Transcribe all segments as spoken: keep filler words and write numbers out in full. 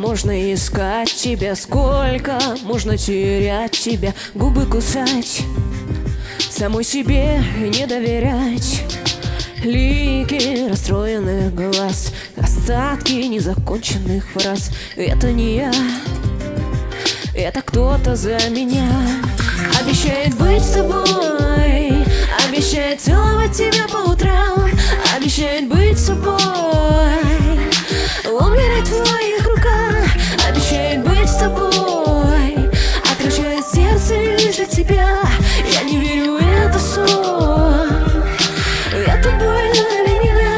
можно искать тебя, сколько можно терять тебя, губы кусать, самой себе не доверять. Лики расстроенных глаз, остатки незаконченных фраз. Это не я, это кто-то за меня. Обещает быть с тобой, обещает целовать тебя по утрам, обещает быть с собой, умирать в твоих руках. Обещает быть с тобой, отключает сердце лишь для тебя. Я не верю, это сон, это больно для меня.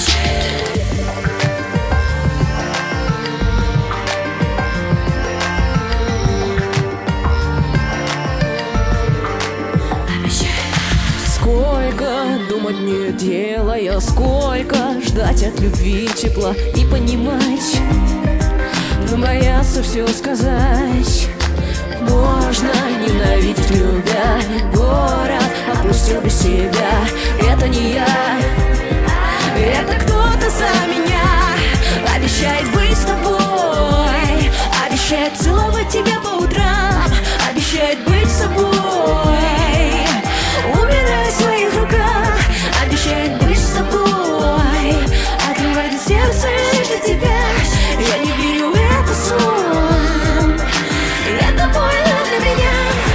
Сколько думать не делая, сколько ждать от любви тепла и понимать, но бояться все сказать. Можно ненавидеть, любя, город опустил без себя. Это не я, это кто-то за меня. Обещает быть с тобой, обещает целовать тебя по утрам, обещает быть с собой, умирать в своих руках. Обещает быть с тобой, открывает сердце лишь для тебя. Я не верю, это сон, это больно для меня.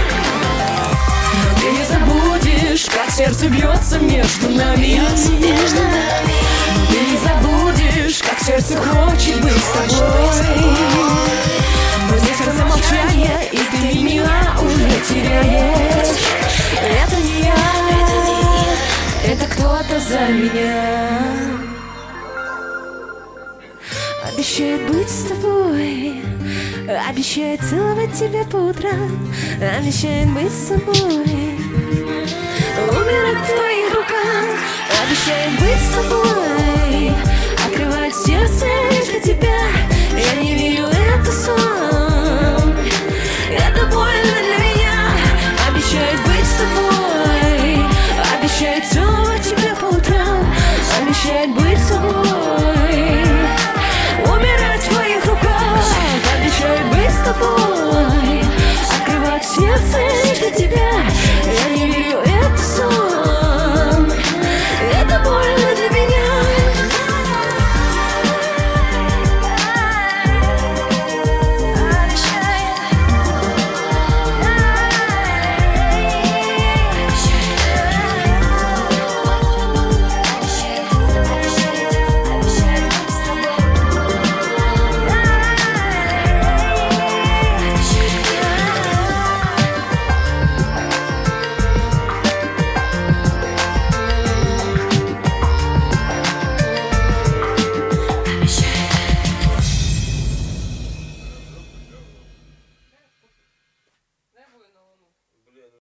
Но ты не забудешь, как сердце бьется между нами. Ты не забудешь, как сердце хочет быть с тобой. Но здесь сердце молчание, и ты меня уже теряешь. Это не я, это кто-то за меня. Обещает быть с тобой, обещает целовать тебя по утрам, обещает быть с собой, умирать в твоих руках. Обещает быть с тобой, открывать сердце лишь для тебя. Я не верю, это сон, это больно для меня. Обещает быть с тобой, обещает целовать тебя по утрам, обещает быть с собой, умирать в твоих руках. Обещает быть с тобой, открывать сердце